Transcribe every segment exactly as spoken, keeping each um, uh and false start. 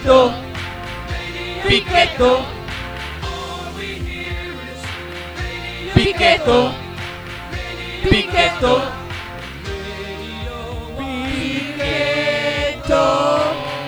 Picchetto, Picchetto, Picchetto, Picchetto, Picchetto.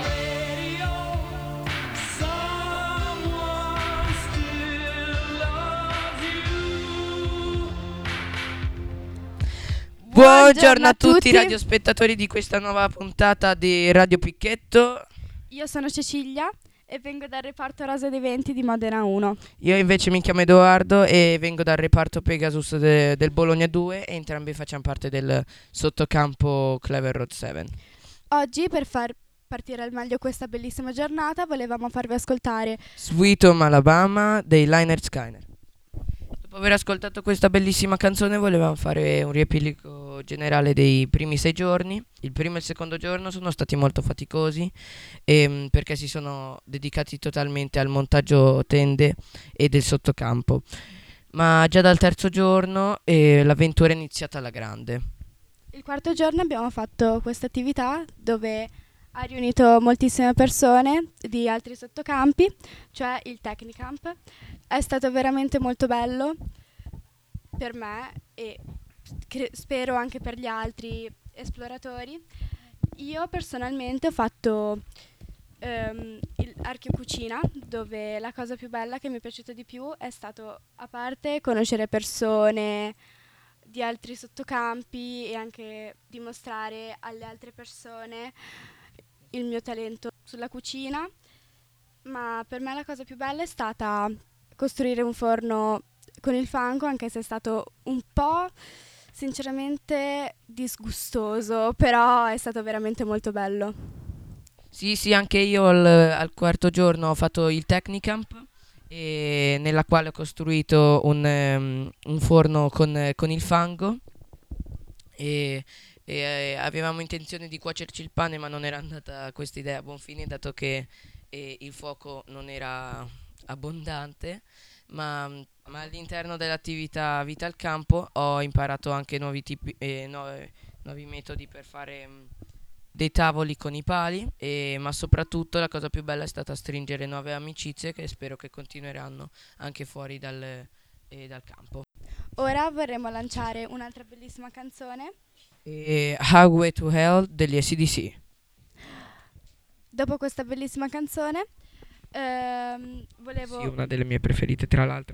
Buongiorno a tutti radiospettatori di questa nuova puntata di Radio Picchetto. Io sono Cecilia e vengo dal reparto Rosa dei Venti di Modena uno. Io invece mi chiamo Edoardo e vengo dal reparto Pegasus de- del Bologna due e entrambi facciamo parte del sottocampo Clever Road sette. Oggi, per far partire al meglio questa bellissima giornata, volevamo farvi ascoltare Sweet Home Alabama dei Lynyrd Skynyrd. Dopo aver ascoltato questa bellissima canzone volevamo fare un riepilogo generale dei primi sei giorni. Il primo e il secondo giorno sono stati molto faticosi ehm, perché si sono dedicati totalmente al montaggio tende e del sottocampo. Ma già dal terzo giorno eh, l'avventura è iniziata alla grande. il quarto giorno. Abbiamo fatto questa attività dove ha riunito moltissime persone di altri sottocampi, cioè il Technicamp. È stato veramente molto bello per me e cre- spero anche per gli altri esploratori. Io personalmente ho fatto ehm, il Archeo Cucina, dove la cosa più bella che mi è piaciuta di più è stato, a parte conoscere persone di altri sottocampi e anche dimostrare alle altre persone il mio talento sulla cucina, ma per me la cosa più bella è stata costruire un forno con il fango, anche se è stato un po' sinceramente disgustoso, però è stato veramente molto bello. Sì, sì, anche io al, al quarto giorno ho fatto il Technicamp, e nella quale ho costruito un, ehm, un forno con, con il fango e, e, eh, avevamo intenzione di cuocerci il pane, ma non era andata questa idea a buon fine, dato che eh, il fuoco non era abbondante, ma, ma all'interno dell'attività Vita al Campo ho imparato anche nuovi tipi, eh, nuove- nuovi metodi per fare mm, dei tavoli con i pali, e, ma soprattutto la cosa più bella è stata stringere nuove amicizie che spero che continueranno anche fuori dal, eh, dal campo. Ora vorremmo lanciare un'altra bellissima canzone. E Highway to Hell degli A C D C. Dopo questa bellissima canzone ehm, Sì, volevo una delle mie preferite, tra l'altro.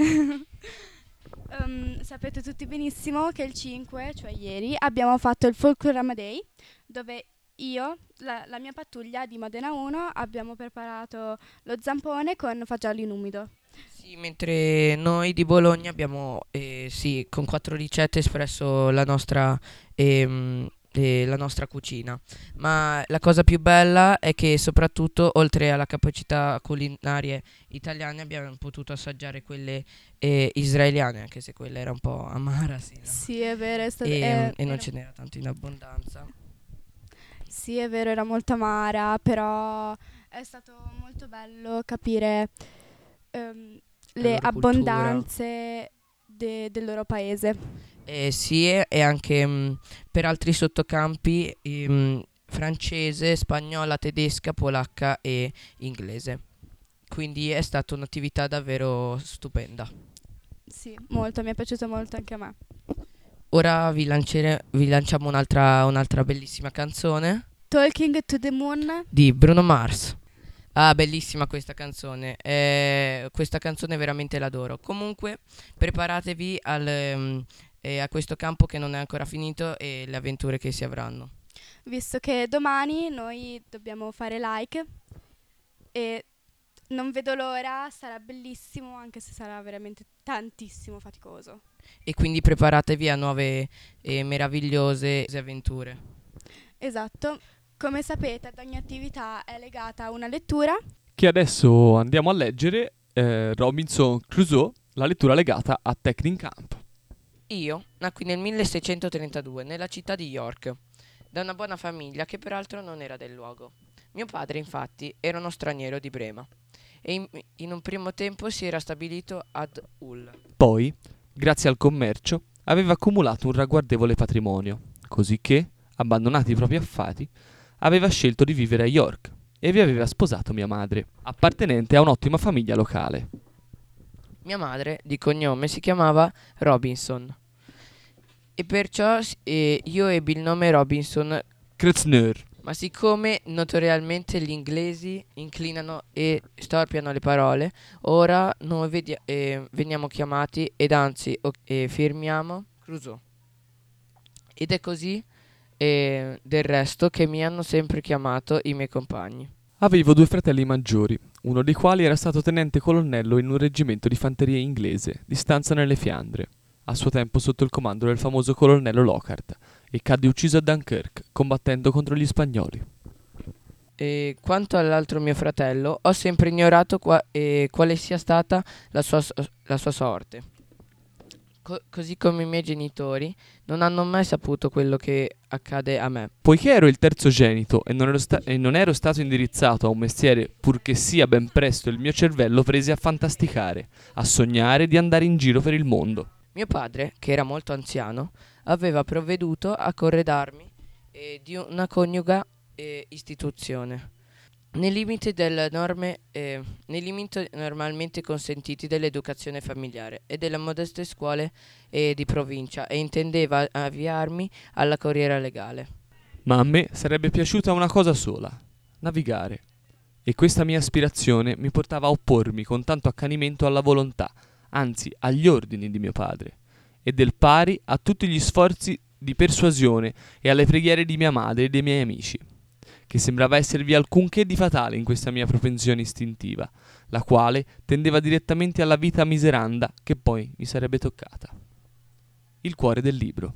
Um, sapete tutti benissimo che il cinque, cioè ieri, abbiamo fatto il Folklorama Day, dove io, la, la mia pattuglia di Modena uno, abbiamo preparato lo zampone con fagioli in umido. Sì, mentre noi di Bologna abbiamo, eh, sì, con quattro ricette espresso la nostra, ehm, eh, la nostra cucina. Ma la cosa più bella è che soprattutto, oltre alla capacità culinarie italiane, abbiamo potuto assaggiare quelle eh, israeliane, anche se quella era un po' amara, sì, no? Sì, è vero, è stato... E, è- e non era- ce n'era tanto in abbondanza. Sì, è vero, era molto amara, però è stato molto bello capire ehm, La le loro cultura. abbondanze de- del loro paese. Eh, sì, e e anche mh, per altri sottocampi ehm, francese, spagnola, tedesca, polacca e inglese. Quindi è stata un'attività davvero stupenda. Sì, molto, mi è piaciuto molto anche a me. Ora vi, lancere- vi lanciamo un'altra, un'altra bellissima canzone Talking to the Moon. di Bruno Mars. Ah, bellissima questa canzone. Eh, questa canzone veramente l'adoro. Comunque, preparatevi al, ehm, eh, a questo campo che non è ancora finito e le avventure che si avranno. Visto che domani noi dobbiamo fare like e non vedo l'ora, sarà bellissimo, anche se sarà veramente tantissimo faticoso. E quindi preparatevi a nuove e meravigliose avventure. Esatto. Come sapete, ad ogni attività è legata a una lettura. Che adesso andiamo a leggere eh, Robinson Crusoe, la lettura legata a Technicamp. Io nacqui nel milleseicentotrentadue nella città di York, da una buona famiglia che peraltro non era del luogo. Mio padre, infatti, era uno straniero di Brema e in, in un primo tempo si era stabilito ad Hull. Poi, grazie al commercio, aveva accumulato un ragguardevole patrimonio, così che, abbandonati i propri affari, aveva scelto di vivere a York, e vi aveva sposato mia madre, appartenente a un'ottima famiglia locale. Mia madre, di cognome, si chiamava Robinson e perciò s- eh, io ebbi il nome Robinson, Kreuzneur. ma siccome notoriamente gli inglesi inclinano e storpiano le parole, ora noi vedi- eh, veniamo chiamati ed anzi o- eh, firmiamo Crusoe. Ed è così eh, del resto che mi hanno sempre chiamato i miei compagni. Avevo due fratelli maggiori, uno dei quali era stato tenente colonnello in un reggimento di fanteria inglese di stanza nelle Fiandre, a suo tempo sotto il comando del famoso colonnello Lockhart, e cadde ucciso a Dunkirk combattendo contro gli spagnoli. E quanto all'altro mio fratello, ho sempre ignorato qua- eh, quale sia stata la sua, so- la sua sorte. Co- così come i miei genitori non hanno mai saputo quello che accade a me. Poiché ero il terzogenito e non ero, sta- e non ero stato indirizzato a un mestiere, purché sia ben presto il mio cervello prese a fantasticare, a sognare di andare in giro per il mondo. Mio padre, che era molto anziano, aveva provveduto a corredarmi eh, di una coniuga eh, istituzione, nei limiti delle norme, eh, nei limiti normalmente consentiti dell'educazione familiare e delle modeste scuole eh, di provincia, e intendeva avviarmi alla carriera legale. Ma a me sarebbe piaciuta una cosa sola, navigare. E questa mia aspirazione mi portava a oppormi con tanto accanimento alla volontà, anzi agli ordini di mio padre, e del pari a tutti gli sforzi di persuasione e alle preghiere di mia madre e dei miei amici, che sembrava esservi alcunché di fatale in questa mia propensione istintiva, la quale tendeva direttamente alla vita miseranda che poi mi sarebbe toccata. Il cuore del libro.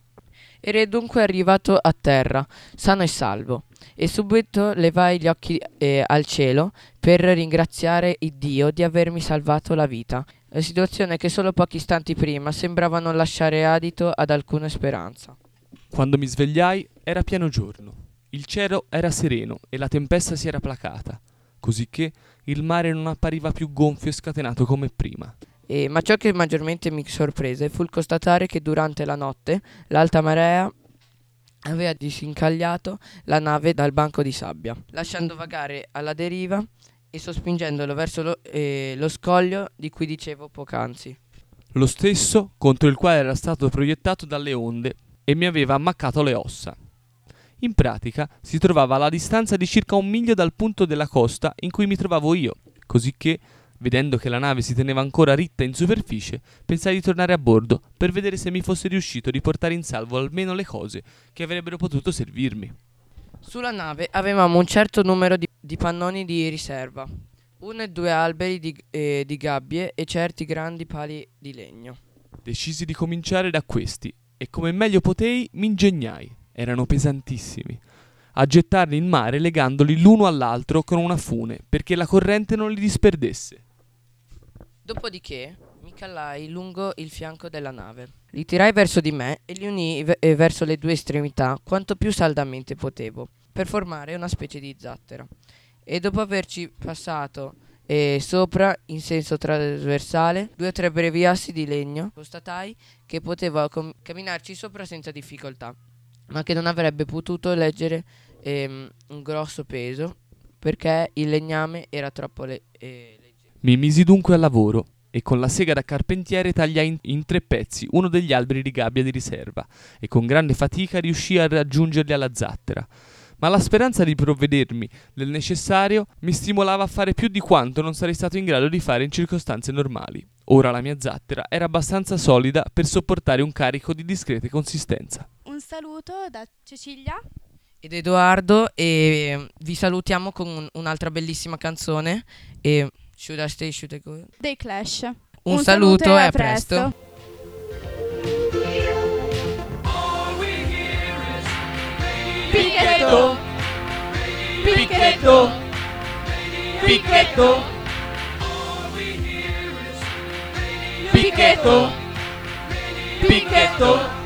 Ero dunque arrivato a terra, sano e salvo, e subito levai gli occhi eh, al cielo per ringraziare il Dio di avermi salvato la vita, la situazione che solo pochi istanti prima sembrava non lasciare adito ad alcuna speranza. Quando mi svegliai era pieno giorno, il cielo era sereno e la tempesta si era placata, cosicché il mare non appariva più gonfio e scatenato come prima. E, ma ciò che maggiormente mi sorprese fu il constatare che durante la notte l'alta marea aveva disincagliato la nave dal banco di sabbia, lasciando vagare alla deriva e sospingendolo verso lo, eh, lo scoglio di cui dicevo poc'anzi. Lo stesso contro il quale era stato proiettato dalle onde e mi aveva ammaccato le ossa. In pratica si trovava alla distanza di circa un miglio dal punto della costa in cui mi trovavo io, cosicché, vedendo che la nave si teneva ancora ritta in superficie, pensai di tornare a bordo per vedere se mi fosse riuscito di portare in salvo almeno le cose che avrebbero potuto servirmi. Sulla nave avevamo un certo numero di, di pannoni di riserva, uno e due alberi di, eh, di gabbie e certi grandi pali di legno. Decisi di cominciare da questi e come meglio potei mi ingegnai, erano pesantissimi, a gettarli in mare legandoli l'uno all'altro con una fune perché la corrente non li disperdesse. Dopodiché mi callai lungo il fianco della nave, li tirai verso di me e li unii ve- eh, verso le due estremità quanto più saldamente potevo, per formare una specie di zattera. E dopo averci passato eh, sopra in senso trasversale due o tre brevi assi di legno, constatai che potevo com- camminarci sopra senza difficoltà, ma che non avrebbe potuto leggere ehm, un grosso peso perché il legname era troppo le- eh, leggero. Mi misi dunque al lavoro e con la sega da carpentiere tagliai in, in tre pezzi uno degli alberi di gabbia di riserva e con grande fatica riuscii a raggiungerli alla zattera. Ma la speranza di provvedermi del necessario mi stimolava a fare più di quanto non sarei stato in grado di fare in circostanze normali. Ora la mia zattera era abbastanza solida per sopportare un carico di discreta consistenza. Un saluto da Cecilia Ed Edoardo, e vi salutiamo con un- un'altra bellissima canzone. E Should I Stay, Should I Go? dei Clash. Un, saluto e a presto. Picchetto, Picchetto, Picchetto, Picchetto, Picchetto.